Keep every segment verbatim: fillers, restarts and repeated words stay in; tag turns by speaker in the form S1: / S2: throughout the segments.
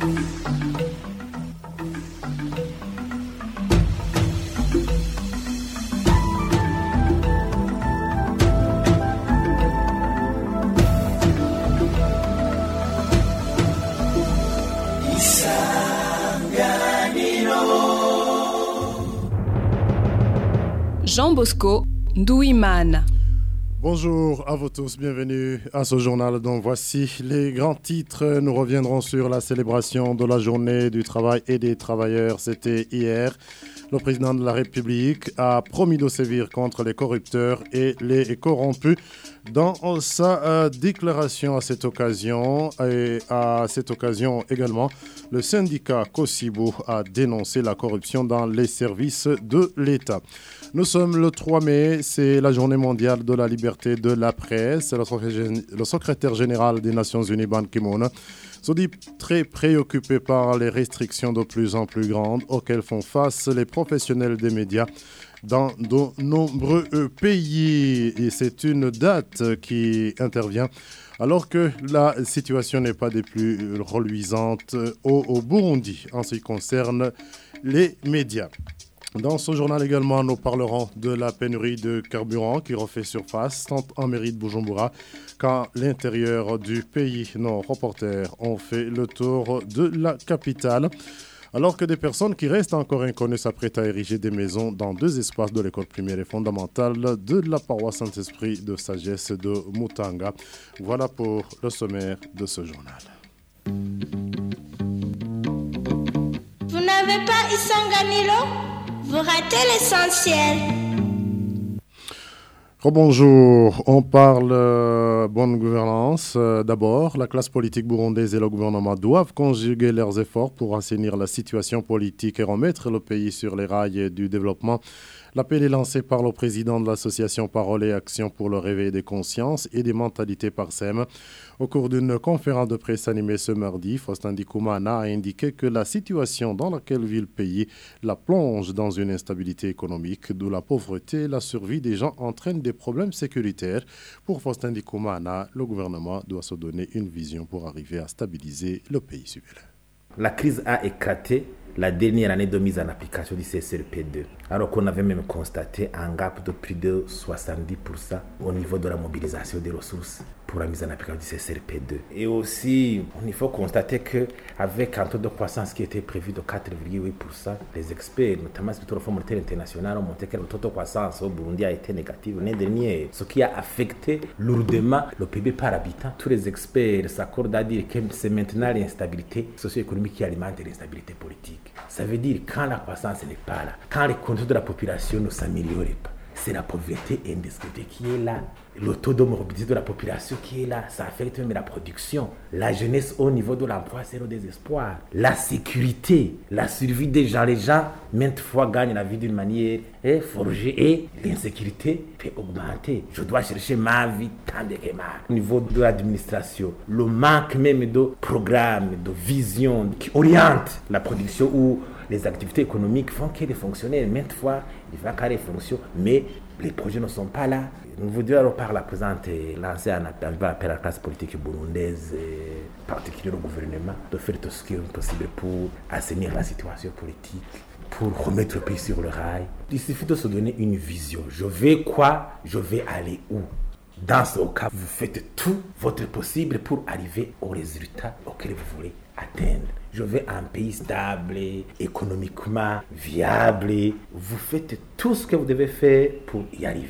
S1: Jean Bosco Ndouimana.
S2: Bonjour à vous tous, bienvenue à ce journal dont voici les grands titres. Nous reviendrons sur la célébration de la journée du travail et des travailleurs. C'était hier. Le président de la République a promis de sévir contre les corrupteurs et les corrompus. Dans sa euh, déclaration à cette occasion, et à cette occasion également, le syndicat Kosibu a dénoncé la corruption dans les services de l'État. Nous sommes le trois mai, c'est la journée mondiale de la liberté de la presse. Le secrétaire général des Nations Unies, Ban Ki-moon, se dit très préoccupé par les restrictions de plus en plus grandes auxquelles font face les professionnels des médias dans de nombreux pays. Et c'est une date qui intervient alors que la situation n'est pas des plus reluisantes au, au Burundi en ce qui concerne les médias. Dans ce journal également, nous parlerons de la pénurie de carburant qui refait surface tant en mairie de Bujumbura qu'à l'intérieur du pays. Nos reporters ont fait le tour de la capitale. Alors que des personnes qui restent encore inconnues s'apprêtent à ériger des maisons dans deux espaces de l'école primaire et fondamentale de la paroisse Saint-Esprit de Sagesse de Mutanga. Voilà pour le sommaire de ce journal.
S3: Vous n'avez pas Isanganilo ? Vous ratez l'essentiel.
S2: Rebonjour, on parle euh, bonne gouvernance. Euh, d'abord, la classe politique burundaise et le gouvernement doivent conjuguer leurs efforts pour assainir la situation politique et remettre le pays sur les rails du développement. L'appel est lancé par le président de l'association Parole et Action pour le réveil des consciences et des mentalités par S E M. Au cours d'une conférence de presse animée ce mardi, Faustin Ndikumana a indiqué que la situation dans laquelle vit le pays la plonge dans une instabilité économique, d'où la pauvreté et la survie des gens entraînent des problèmes sécuritaires. Pour Faustin Ndikumana, le gouvernement doit se donner une vision pour arriver à stabiliser le pays. Suivez-le.
S4: La crise a éclaté la dernière année de mise en application du C S R P deux, alors qu'on avait même constaté un gap de plus de soixante-dix pour cent au niveau de la mobilisation des ressources pour la mise en application du C S R P deux. Et aussi, il faut constater qu'avec un taux de croissance qui était prévu de quatre virgule huit pour cent, les experts, notamment le Fonds monétaire international, ont montré que le taux de croissance au Burundi a été négatif l'année dernière, ce qui a affecté lourdement le P I B par habitant. Tous les experts s'accordent à dire que c'est maintenant l'instabilité socio-économique qui alimente l'instabilité politique. Ça veut dire quand la croissance n'est pas là, quand les conditions de la population ne s'améliorent pas, c'est la pauvreté indiscutée qui est là, le taux de morbidité de la population qui est là, ça affecte même la production, la jeunesse au niveau de l'emploi, c'est le désespoir, la sécurité, la survie des gens, les gens maintes fois gagnent la vie d'une manière eh, forgée et l'insécurité peut augmenter. Je dois chercher ma vie tant de que mal. Au niveau de l'administration, le manque même de programmes, de vision qui orientent la production ou les activités économiques font que les fonctionnaires, maintes fois, ils vont carrer les fonctions, mais les projets ne sont pas là. Nous voudrions alors par la présente lancer un appel à la classe politique burundaise, particulièrement au gouvernement, de faire tout ce qui est possible pour assainir la situation politique, pour remettre le pays sur le rail. Il suffit de se donner une vision. Je vais quoi? Je vais aller où? Dans ce cas, vous faites tout votre possible pour arriver au résultat auquel vous voulez atteindre. Je veux un pays stable, économiquement viable. Vous faites tout ce que vous devez faire pour y arriver.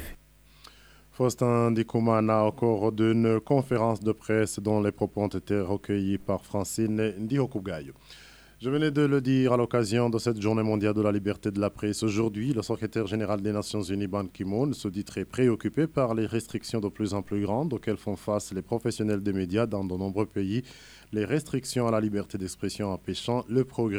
S2: Faustin Ndikumana au cours d'une conférence de presse dont les propos ont été recueillis par Francine Ndiokugayo. Je venais de le dire à l'occasion de cette journée mondiale de la liberté de la presse. Aujourd'hui, le secrétaire général des Nations Unies, Ban Ki-moon, se dit très préoccupé par les restrictions de plus en plus grandes auxquelles font face les professionnels des médias dans de nombreux pays. Les restrictions à la liberté d'expression empêchant le progrès.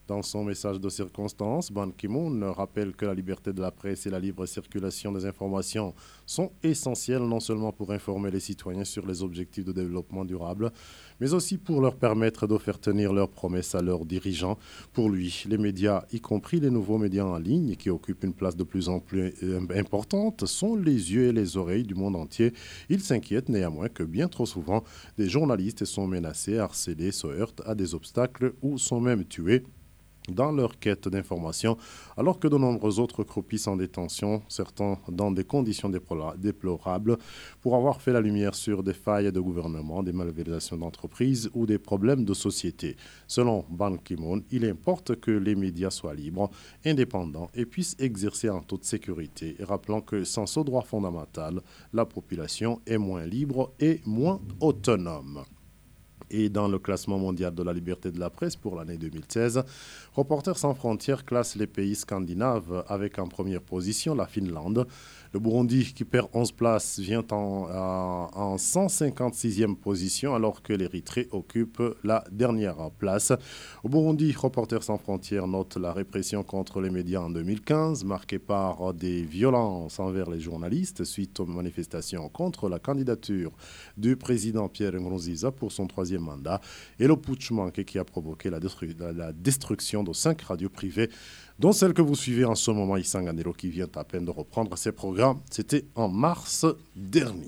S2: Dans son message de circonstance, Ban Ki-moon rappelle que la liberté de la presse et la libre circulation des informations sont essentielles non seulement pour informer les citoyens sur les objectifs de développement durable, mais aussi pour leur permettre de faire tenir leurs promesses à leurs dirigeants. Pour lui, les médias, y compris les nouveaux médias en ligne qui occupent une place de plus en plus importante, sont les yeux et les oreilles du monde entier. Il s'inquiète néanmoins que bien trop souvent, des journalistes sont menacés, harcelés, se heurtent à des obstacles ou sont même tués dans leur quête d'information, alors que de nombreux autres croupissent en détention, certains dans des conditions déplorables, pour avoir fait la lumière sur des failles de gouvernement, des malversations d'entreprises ou des problèmes de société. Selon Ban Ki-moon, il importe que les médias soient libres, indépendants et puissent exercer en toute sécurité, rappelant que sans ce droit fondamental, la population est moins libre et moins autonome. Et dans le classement mondial de la liberté de la presse pour l'année deux mille seize, Reporters sans frontières classe les pays scandinaves avec en première position la Finlande. Le Burundi, qui perd onze places, vient en, euh, en cent cinquante-sixième position, alors que l'Érythrée occupe la dernière place. Au Burundi, Reporters sans frontières note la répression contre les médias en deux mille quinze, marquée par des violences envers les journalistes suite aux manifestations contre la candidature du président Pierre Nkurunziza pour son troisième mandat, et le putsch manqué qui a provoqué la, destru- la destruction de cinq radios privées, dont celle que vous suivez en ce moment, Isanganiro, qui vient à peine de reprendre ses programmes. C'était en mars dernier.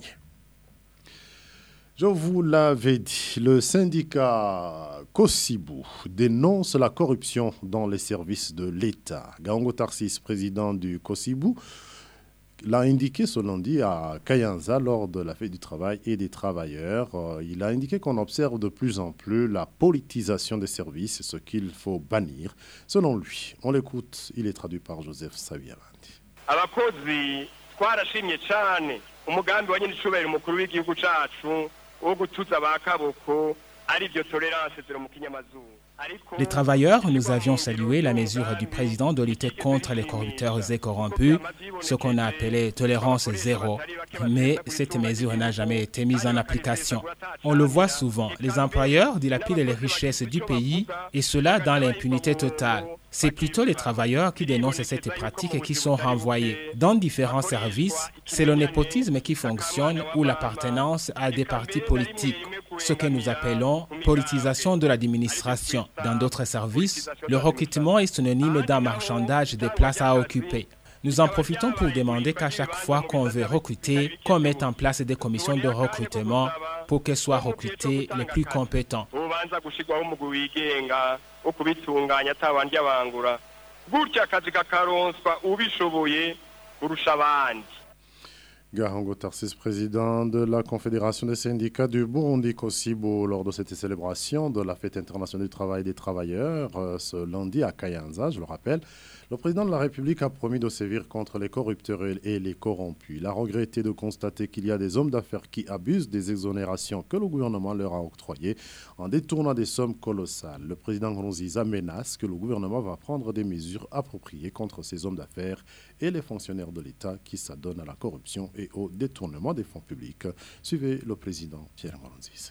S2: Je vous l'avais dit, le syndicat Kosibu dénonce la corruption dans les services de l'État. Gaongo Tarsis, président du Kosibu, l'a indiqué ce lundi à Kayanza lors de la fête du travail et des travailleurs. Euh, il a indiqué qu'on observe de plus en plus la politisation des services, ce qu'il faut bannir. Selon lui, on l'écoute, il est traduit par Joseph Savierandi.
S5: Abakozi twarashimye cyane umugambi wa nyiricubahiro umukuru w'igihugu cacu wo gutuza bakaboko ari byo tolerance zero mu kinyamazuru.
S6: Les travailleurs, nous avions salué la mesure du président de lutter contre les corrupteurs et corrompus, ce qu'on a appelé tolérance zéro. Mais cette mesure n'a jamais été mise en application. On le voit souvent, les employeurs dilapident les richesses du pays et cela dans l'impunité totale. C'est plutôt les travailleurs qui dénoncent cette pratique et qui sont renvoyés. Dans différents services, c'est le népotisme qui fonctionne ou l'appartenance à des partis politiques, ce que nous appelons politisation de l'administration. Dans d'autres services, le recrutement est synonyme d'un marchandage des places à occuper. Nous en profitons pour demander qu'à chaque fois qu'on veut recruter, qu'on mette en place des commissions de recrutement pour que soient recrutés les plus compétents.
S2: Gahango Tarsis, président de la Confédération des syndicats du Burundi Kosibu, lors de cette célébration de la fête internationale du travail des travailleurs, euh, ce lundi à Kayanza, je le rappelle, le président de la République a promis de sévir contre les corrupteurs et les corrompus. Il a regretté de constater qu'il y a des hommes d'affaires qui abusent des exonérations que le gouvernement leur a octroyées en détournant des sommes colossales. Le président Nkurunziza menace que le gouvernement va prendre des mesures appropriées contre ces hommes d'affaires et les fonctionnaires de l'État qui s'adonnent à la corruption et au détournement des fonds publics. Suivez le président Pierre Nkurunziza.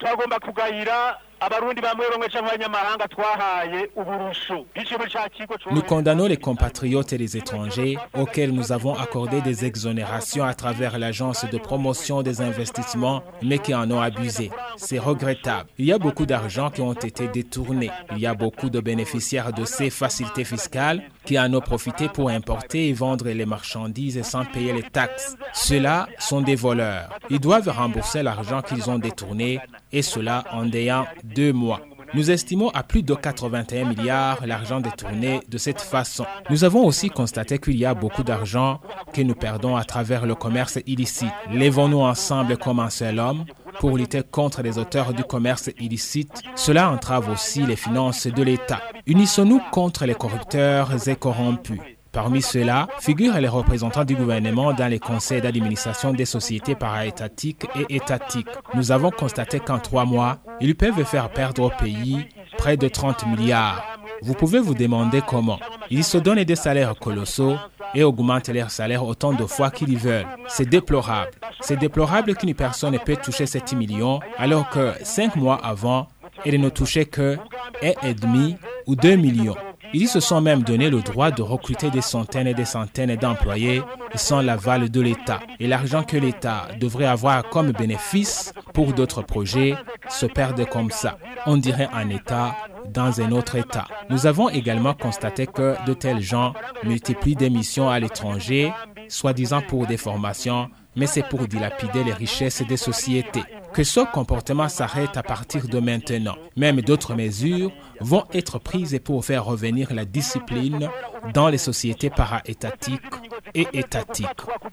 S6: Nous condamnons les compatriotes et les étrangers auxquels nous avons accordé des exonérations à travers l'agence de promotion des investissements, mais qui en ont abusé. C'est regrettable. Il y a beaucoup d'argent qui ont été détournés. Il y a beaucoup de bénéficiaires de ces facilités fiscales qui en ont profité pour importer et vendre les marchandises sans payer les taxes. Ceux-là sont des voleurs. Ils doivent rembourser l'argent qu'ils ont détourné, et cela en ayant deux mois. Nous estimons à plus de quatre-vingt-un milliards l'argent détourné de cette façon. Nous avons aussi constaté qu'il y a beaucoup d'argent que nous perdons à travers le commerce illicite. Lèvons-nous ensemble comme un seul homme pour lutter contre les auteurs du commerce illicite. Cela entrave aussi les finances de l'État. Unissons-nous contre les corrupteurs et corrompus. Parmi ceux-là figurent les représentants du gouvernement dans les conseils d'administration des sociétés para-étatiques et étatiques. Nous avons constaté qu'en trois mois, ils peuvent faire perdre au pays près de trente milliards. Vous pouvez vous demander comment. Ils se donnent des salaires colossaux et augmentent leurs salaires autant de fois qu'ils veulent. C'est déplorable. C'est déplorable qu'une personne peut toucher sept millions alors que cinq mois avant, elle ne touchait que un virgule cinq ou deux millions. Ils se sont même donné le droit de recruter des centaines et des centaines d'employés sans l'aval de l'État. Et l'argent que l'État devrait avoir comme bénéfice pour d'autres projets se perd comme ça. On dirait un État dans un autre État. Nous avons également constaté que de tels gens multiplient des missions à l'étranger, soi-disant pour des formations, mais c'est pour dilapider les richesses des sociétés. Que ce comportement s'arrête à partir de maintenant. Même d'autres mesures vont être prises pour faire revenir la discipline dans les sociétés para-étatiques et étatiques.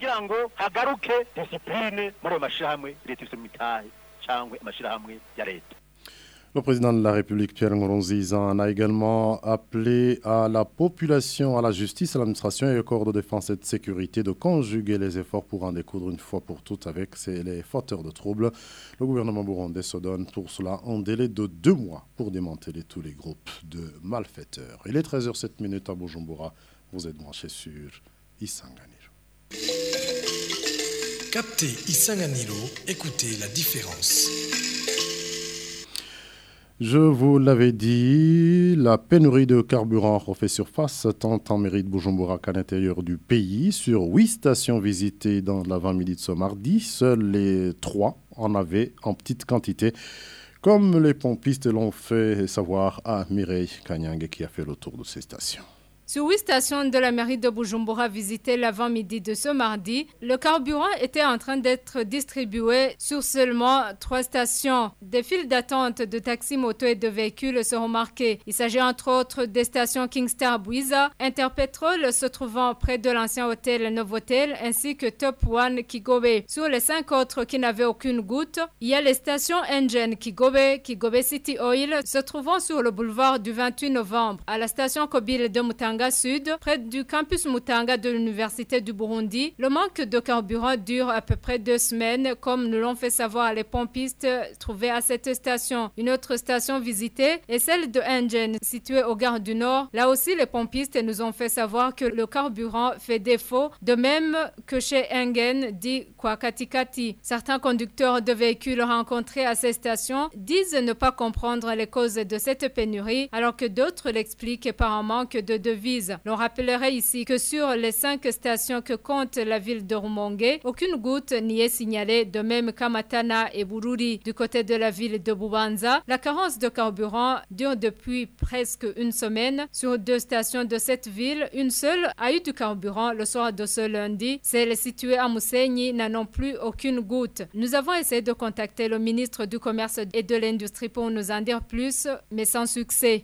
S2: Le président de la République, Pierre Nkurunziza, en a également appelé à la population, à la justice, à l'administration et au corps de défense et de sécurité de conjuguer les efforts pour en découdre une fois pour toutes avec les fauteurs de troubles. Le gouvernement burundais se donne pour cela un délai de deux mois pour démanteler tous les groupes de malfaiteurs. Il est treize heures sept à Bujumbura. Vous êtes branchés sur Isanganiro.
S7: Captez Isanganiro, écoutez la différence.
S2: Je vous l'avais dit, la pénurie de carburant refait surface tant en mairie de Bujumbura qu'à l'intérieur du pays. Sur huit stations visitées dans l'avant-midi de ce mardi, seules les trois en avaient en petite quantité, comme les pompistes l'ont fait savoir à Mireille Kanyang qui a fait le tour de ces stations.
S1: Sur huit stations de la mairie de Bujumbura visitées l'avant-midi de ce mardi, le carburant était en train d'être distribué sur seulement trois stations. Des files d'attente de taxis, motos et de véhicules seront marquées. Il s'agit entre autres des stations Kingstar Bwiza, Interpetrol se trouvant près de l'ancien hôtel Novotel ainsi que Top One Kigobe. Sur les cinq autres qui n'avaient aucune goutte, il y a les stations Engen Kigobe, Kigobe City Oil se trouvant sur le boulevard du vingt-huit novembre. À la station Kobile de Mutanga Sud, près du campus Mutanga de l'Université du Burundi, le manque de carburant dure à peu près deux semaines, comme nous l'ont fait savoir les pompistes trouvés à cette station. Une autre station visitée est celle de Engen, située au Gare du Nord. Là aussi, les pompistes nous ont fait savoir que le carburant fait défaut, de même que chez Engen, dit Kwakatikati. Certains conducteurs de véhicules rencontrés à ces stations disent ne pas comprendre les causes de cette pénurie, alors que d'autres l'expliquent par un manque de devis. L'on rappellerait ici que sur les cinq stations que compte la ville de Rumonge, aucune goutte n'y est signalée, de même qu'à Matana et Bururi. Du côté de la ville de Bubanza, la carence de carburant dure depuis presque une semaine. Sur deux stations de cette ville, une seule a eu du carburant le soir de ce lundi. Celle située à Mousseini n'a non plus aucune goutte. Nous avons essayé de contacter le ministre du Commerce et de l'Industrie pour nous en dire plus, mais sans succès.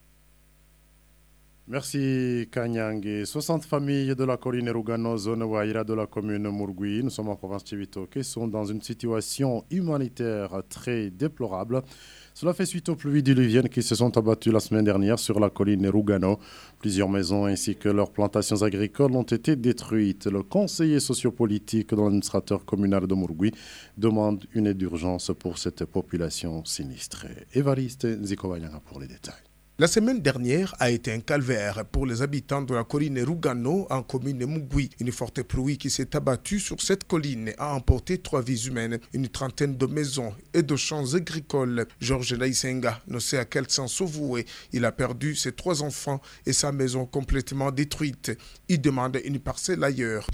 S2: Merci Kanyang. soixante familles de la colline Rugano, zone Waira de la commune Murgui, nous sommes en province de Cibitoke, sont dans une situation humanitaire très déplorable. Cela fait suite aux pluies diluviennes qui se sont abattues la semaine dernière sur la colline Rugano. Plusieurs maisons ainsi que leurs plantations agricoles ont été détruites. Le conseiller sociopolitique de l'administrateur communal de Murgui demande une aide d'urgence pour cette population sinistrée. Évariste Zikowanyanga pour les détails.
S8: La semaine dernière a été un calvaire pour les habitants de la colline Rugano en commune Mugwi. Une forte pluie qui s'est abattue sur cette colline a emporté trois vies humaines, une trentaine de maisons et de champs agricoles. Georges Laisenga ne sait à quel sens se vouer. Il a perdu ses trois enfants et sa maison complètement détruite. Il demande une parcelle ailleurs.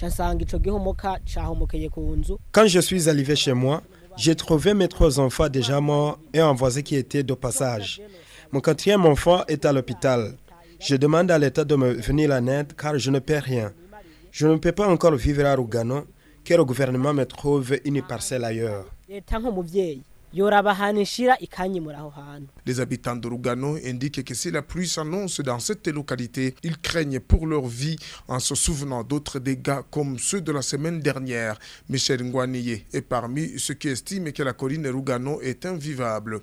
S9: Quand je suis arrivé chez moi, j'ai trouvé mes trois enfants déjà morts et un voisin qui était de passage. Mon quatrième enfant est à l'hôpital. Je demande à l'État de me venir en aide car je ne paie rien. Je ne peux pas encore vivre à Rugano, que le gouvernement me trouve une parcelle ailleurs.
S8: Les habitants de Rugano indiquent que si la pluie s'annonce dans cette localité, ils craignent pour leur vie en se souvenant d'autres dégâts comme ceux de la semaine dernière. Michel Ngwaniye est parmi ceux qui estiment que la colline Rugano est invivable.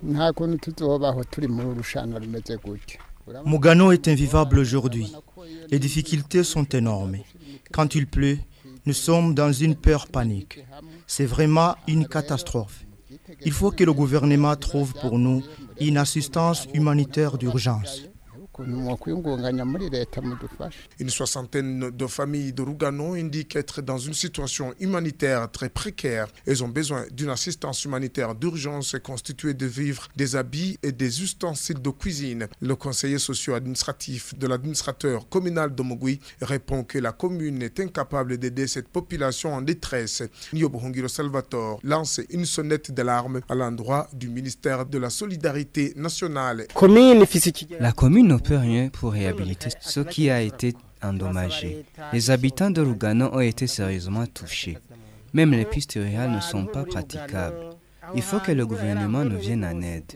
S10: Mugano est invivable aujourd'hui. Les difficultés sont énormes. Quand il pleut, nous sommes dans une peur panique. C'est vraiment une catastrophe. Il faut que le gouvernement trouve pour nous une assistance humanitaire d'urgence.
S8: Une soixantaine de familles de Lugano indiquent être dans une situation humanitaire très précaire. Elles ont besoin d'une assistance humanitaire d'urgence constituée de vivres, des habits et des ustensiles de cuisine. Le conseiller socio-administratif de l'administrateur communal de Mugwi répond que la commune est incapable d'aider cette population en détresse. Nyobohongiro Salvatore lance une sonnette d'alarme à l'endroit du ministère de la Solidarité nationale.
S11: La commune ne peut rien pour réhabiliter ce qui a été endommagé. Les habitants de Lugano ont été sérieusement touchés. Même les pistes rurales ne sont pas praticables. Il faut que le gouvernement nous vienne en aide.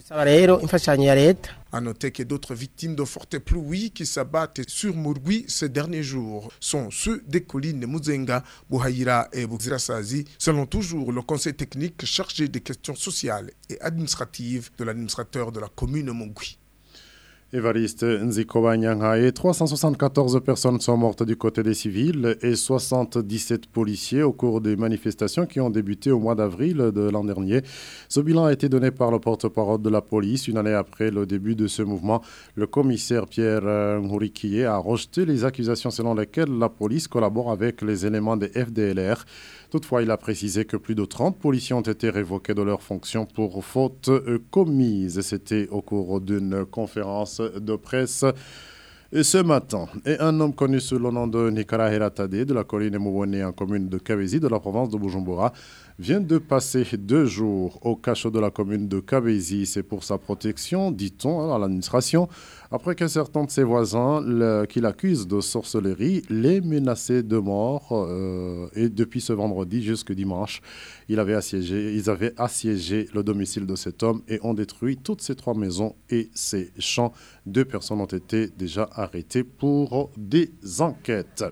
S8: À noter que d'autres victimes de fortes pluies qui s'abattent sur Murgui ces derniers jours sont ceux des collines Muzenga, Buhaïra et Buzirasazi, selon toujours le conseil technique chargé des questions sociales et administratives de l'administrateur de la commune Mugwi.
S2: Évariste Nzikoba Nyanghae, trois cent soixante-quatorze personnes sont mortes du côté des civils et soixante-dix-sept policiers au cours des manifestations qui ont débuté au mois d'avril de l'an dernier. Ce bilan a été donné par le porte-parole de la police. Une année après le début de ce mouvement, le commissaire Pierre Ngourikié a rejeté les accusations selon lesquelles la police collabore avec les éléments des F D L R. Toutefois, il a précisé que plus de trente policiers ont été révoqués de leurs fonctions pour fautes commises. C'était au cours d'une conférence de presse ce matin. Et un homme connu sous le nom de Nikara Heratade de la colline Mouwone en commune de Kabezi de la province de Bujumbura vient de passer deux jours au cachot de la commune de Kabezi. C'est pour sa protection, dit-on à l'administration, après qu'un certain de ses voisins le, qui l'accusent de sorcellerie les menaçaient de mort. Euh, et depuis ce vendredi jusqu'au dimanche, il avait assiégé, ils avaient assiégé le domicile de cet homme et ont détruit toutes ses trois maisons et ses champs. Deux personnes ont été déjà arrêtées pour des enquêtes.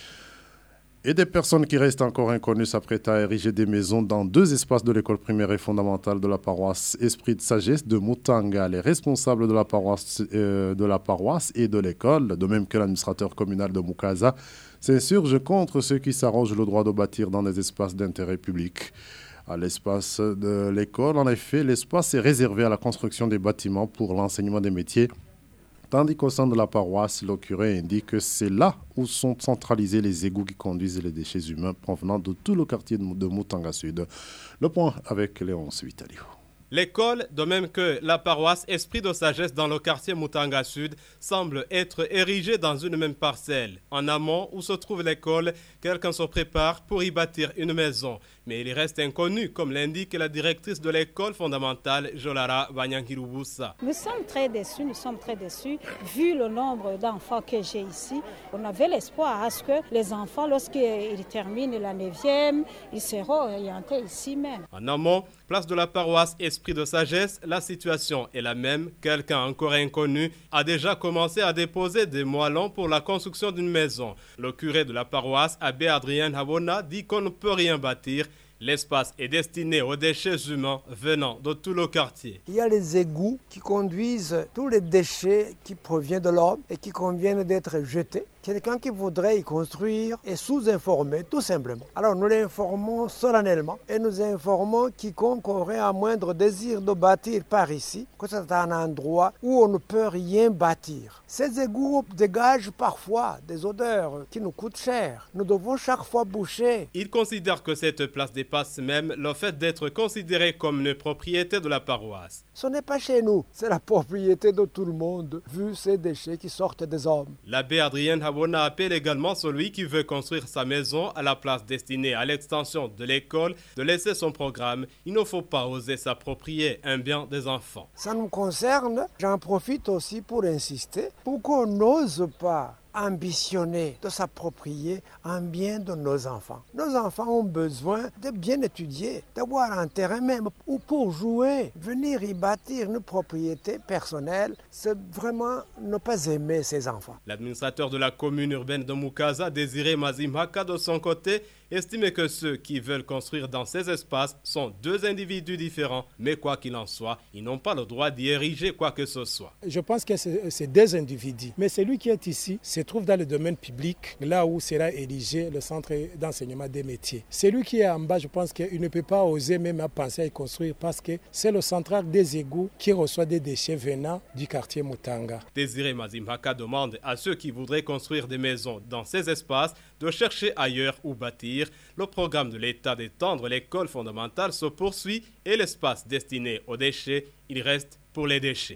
S2: Et des personnes qui restent encore inconnues s'apprêtent à ériger des maisons dans deux espaces de l'école primaire et fondamentale de la paroisse Esprit de Sagesse de Mutanga. Les responsables de la paroisse, euh, de la paroisse et de l'école, de même que l'administrateur communal de Mukaza, s'insurgent contre ceux qui s'arrogent le droit de bâtir dans des espaces d'intérêt public. À l'espace de l'école, en effet, l'espace est réservé à la construction des bâtiments pour l'enseignement des métiers, tandis qu'au sein de la paroisse, le curé indique que c'est là où sont centralisés les égouts qui conduisent les déchets humains provenant de tout le quartier de Mutanga Sud. Le point avec Léonce Vitalio.
S12: L'école, de même que la paroisse Esprit de Sagesse dans le quartier Mutanga Sud, semble être érigée dans une même parcelle. En amont, où se trouve l'école, quelqu'un se prépare pour y bâtir une maison. Mais il reste inconnu, comme l'indique la directrice de l'école fondamentale, Jolara Banyankirubusa.
S13: Nous sommes très déçus, nous sommes très déçus. Vu le nombre d'enfants que j'ai ici, on avait l'espoir à ce que les enfants, lorsqu'ils terminent la neuvième, ils seront orientés ici même.
S12: En amont, place de la paroisse Esprit de Sagesse, la situation est la même. Quelqu'un encore inconnu a déjà commencé à déposer des moellons pour la construction d'une maison. Le curé de la paroisse, Abbé Adrien Habona, dit qu'on ne peut rien bâtir. L'espace est destiné aux déchets humains venant de tout le quartier.
S14: Il y a les égouts qui conduisent tous les déchets qui proviennent de l'homme et qui conviennent d'être jetés. Quelqu'un qui voudrait y construire est sous-informé, tout simplement. Alors nous l'informons solennellement et nous informons quiconque aurait un moindre désir de bâtir par ici, que c'est un endroit où on ne peut rien bâtir. Ces égouts dégagent parfois des odeurs qui nous coûtent cher. Nous devons chaque fois boucher.
S12: Il considère que cette place dépasse même le fait d'être considérée comme une propriété de la paroisse.
S14: Ce n'est pas chez nous, c'est la propriété de tout le monde, vu ces déchets qui sortent des hommes.
S12: L'abbé Adrien Habona appelle également celui qui veut construire sa maison à la place destinée à l'extension de l'école de laisser son programme. Il ne faut pas oser s'approprier un bien des enfants.
S14: Ça nous concerne, j'en profite aussi pour insister, pour qu'on n'ose pas ambitionner de s'approprier un bien de nos enfants. Nos enfants ont besoin de bien étudier, d'avoir un terrain même ou pour jouer. Venir y bâtir une propriété personnelle, c'est vraiment ne pas aimer ses enfants.
S12: L'administrateur de la commune urbaine de Mukaza, Désiré Mazimhaka, de son côté, estime que ceux qui veulent construire dans ces espaces sont deux individus différents, mais quoi qu'il en soit, ils n'ont pas le droit d'y ériger quoi que ce soit.
S15: Je pense que c'est deux individus, mais celui qui est ici se trouve dans le domaine public, là où sera érigé le centre d'enseignement des métiers. Celui qui est en bas, je pense qu'il ne peut pas oser même à penser à y construire parce que c'est le central des égouts qui reçoit des déchets venant du quartier Mutanga.
S12: Désiré Mazimhaka demande à ceux qui voudraient construire des maisons dans ces espaces de chercher ailleurs où bâtir. Le programme de l'État d'étendre l'école fondamentale se poursuit et l'espace destiné aux déchets, il reste pour les déchets.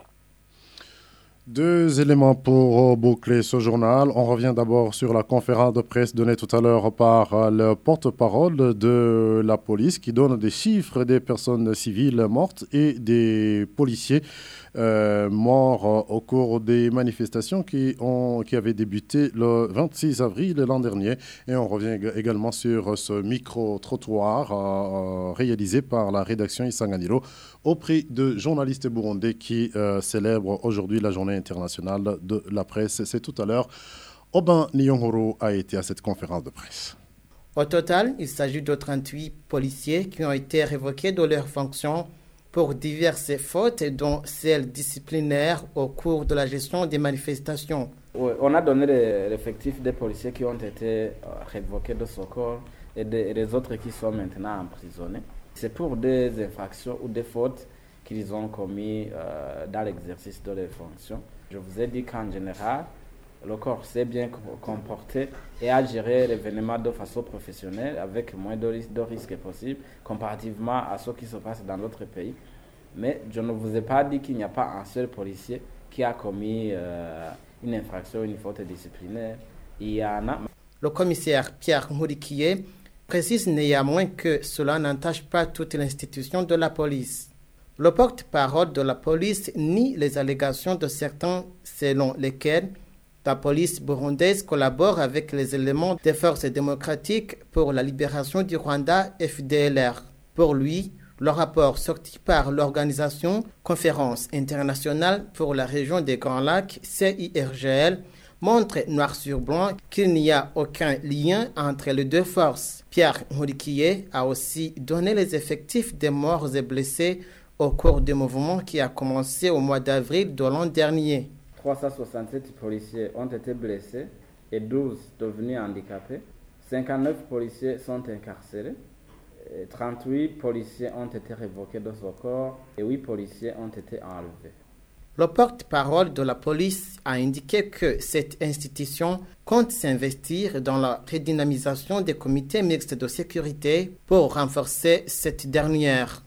S2: Deux éléments pour boucler ce journal. On revient d'abord sur la conférence de presse donnée tout à l'heure par le porte-parole de la police qui donne des chiffres des personnes civiles mortes et des policiers euh, morts au cours des manifestations qui, ont, qui avaient débuté le vingt-six avril l'an dernier. Et on revient également sur ce micro-trottoir euh, réalisé par la rédaction Isanganiro auprès de journalistes burundais qui euh, célèbrent aujourd'hui la journée internationale de la presse. C'est tout à l'heure. Aubin Nyongoro a été à cette conférence de presse.
S16: Au total, il s'agit de trente-huit policiers qui ont été révoqués de leurs fonctions pour diverses fautes, dont celles disciplinaires au cours de la gestion des manifestations.
S17: Oui, on a donné l'effectif des policiers qui ont été révoqués de ce corps et des autres qui sont maintenant emprisonnés. C'est pour des infractions ou des fautes qu'ils ont commis euh, dans l'exercice de leurs fonctions. Je vous ai dit qu'en général, le corps s'est bien comporté et a géré l'événement de façon professionnelle avec moins de risques de risque possible comparativement à ce qui se passe dans d'autres pays. Mais je ne vous ai pas dit qu'il n'y a pas un seul policier qui a commis euh, une infraction, une faute disciplinaire. Il y en a.
S16: Le commissaire Pierre Mourikié précise néanmoins que cela n'entache pas toute l'institution de la police. Le porte-parole de la police nie les allégations de certains selon lesquelles la police burundaise collabore avec les éléments des forces démocratiques pour la libération du Rwanda F D L R. Pour lui, le rapport sorti par l'organisation Conférence internationale pour la région des Grands Lacs, C I R G L, montre noir sur blanc qu'il n'y a aucun lien entre les deux forces. Pierre Mourikié a aussi donné les effectifs des morts et blessés au cours du mouvement qui a commencé au mois d'avril de l'an dernier.
S17: trois cent soixante-sept policiers ont été blessés et douze devenus handicapés. cinquante-neuf policiers sont incarcérés. trente-huit policiers ont été révoqués de ce corps et huit policiers ont été enlevés.
S16: Le porte-parole de la police a indiqué que cette institution compte s'investir dans la redynamisation des comités mixtes de sécurité pour renforcer cette dernière.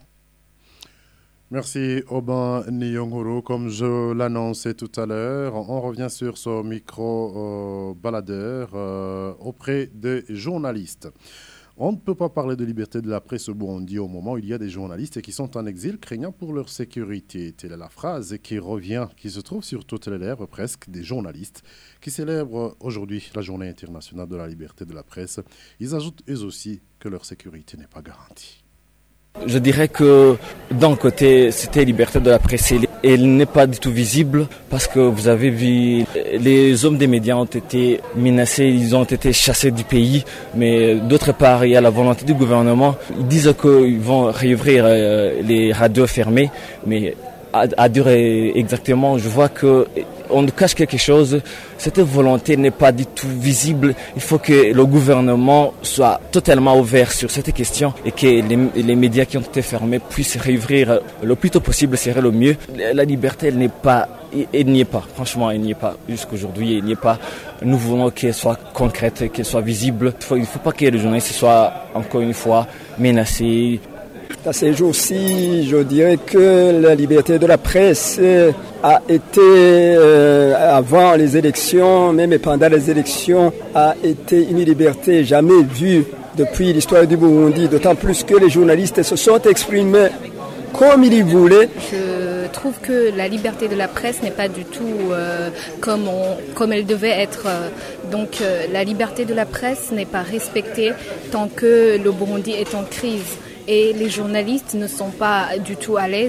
S2: Merci Aubin Nyongoro. Comme je l'annonçais tout à l'heure, on revient sur ce micro-baladeur euh, euh, auprès des journalistes. On ne peut pas parler de liberté de la presse au Burundi au moment où il y a des journalistes qui sont en exil craignant pour leur sécurité. Telle est la phrase qui revient, qui se trouve sur toutes les lèvres presque des journalistes qui célèbrent aujourd'hui la journée internationale de la liberté de la presse. Ils ajoutent eux aussi que leur sécurité n'est pas garantie.
S18: Je dirais que d'un côté, c'était liberté de la presse. Elle n'est pas du tout visible parce que vous avez vu, les hommes des médias ont été menacés, ils ont été chassés du pays. Mais d'autre part, il y a la volonté du gouvernement. Ils disent qu'ils vont réouvrir les radios fermées, mais à, à dire exactement, je vois que on nous cache quelque chose. Cette volonté n'est pas du tout visible. Il faut que le gouvernement soit totalement ouvert sur cette question et que les, les médias qui ont été fermés puissent réouvrir le plus tôt possible, serait le mieux. La liberté, elle n'est pas, elle n'y est pas. Franchement, elle n'y est pas. Jusqu'aujourd'hui, elle n'y est pas. Nous voulons qu'elle soit concrète, qu'elle soit visible. Il ne faut, faut pas que les journalistes soient, encore une fois, menacés.
S19: À ces jours-ci, je dirais que la liberté de la presse a été, euh, avant les élections, même pendant les élections, a été une liberté jamais vue depuis l'histoire du Burundi, d'autant plus que les journalistes se sont exprimés comme ils voulaient.
S20: Je trouve que la liberté de la presse n'est pas du tout euh, comme, on, comme elle devait être. Donc euh, la liberté de la presse n'est pas respectée tant que le Burundi est en crise. Et les journalistes ne sont pas du tout à l'aise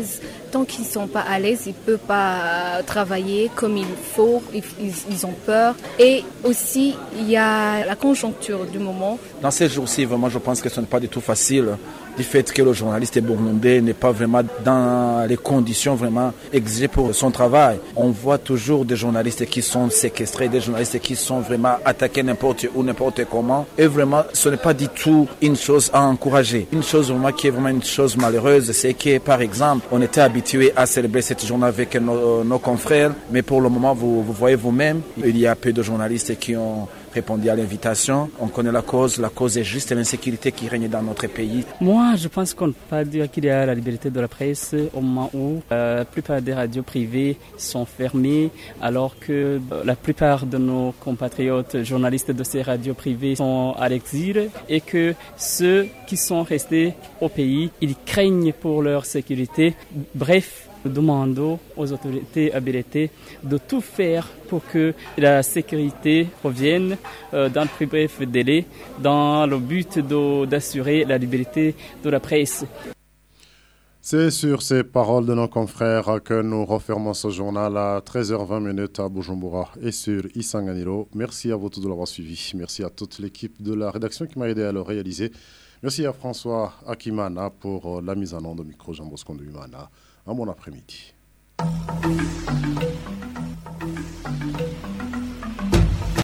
S20: tant qu'ils ne sont pas à l'aise, ils ne peuvent pas travailler comme il faut, ils, ils ont peur. Et aussi, il y a la conjoncture du moment.
S21: Dans ces jours-ci, vraiment, je pense que ce n'est pas du tout facile, du fait que le journaliste burundais n'est pas vraiment dans les conditions vraiment exigées pour son travail. On voit toujours des journalistes qui sont séquestrés, des journalistes qui sont vraiment attaqués n'importe où, n'importe comment. Et vraiment, ce n'est pas du tout une chose à encourager. Une chose vraiment qui est vraiment une chose malheureuse, c'est que, par exemple, on était habitué à célébrer cette journée avec nos, nos confrères, mais pour le moment, vous, vous voyez vous-même, il y a peu de journalistes qui ont répondu à l'invitation. On connaît la cause. La cause est juste l'insécurité qui règne dans notre pays.
S22: Moi, je pense qu'on ne peut pas dire qu'il y a la liberté de la presse au moment où euh, la plupart des radios privées sont fermées, alors que euh, la plupart de nos compatriotes journalistes de ces radios privées sont à l'exil et que ceux qui sont restés au pays, ils craignent pour leur sécurité. Bref, nous demandons aux autorités habilitées de tout faire pour que la sécurité revienne euh, dans le plus bref délai, dans le but de, d'assurer la liberté de la presse.
S2: C'est sur ces paroles de nos confrères que nous refermons ce journal à treize heures vingt à Bujumbura et sur Isanganiro. Merci à vous tous de l'avoir suivi. Merci à toute l'équipe de la rédaction qui m'a aidé à le réaliser. Merci à François Akimana pour la mise en onde de micro Jean Bosco Ndouimana. Un bon après-midi.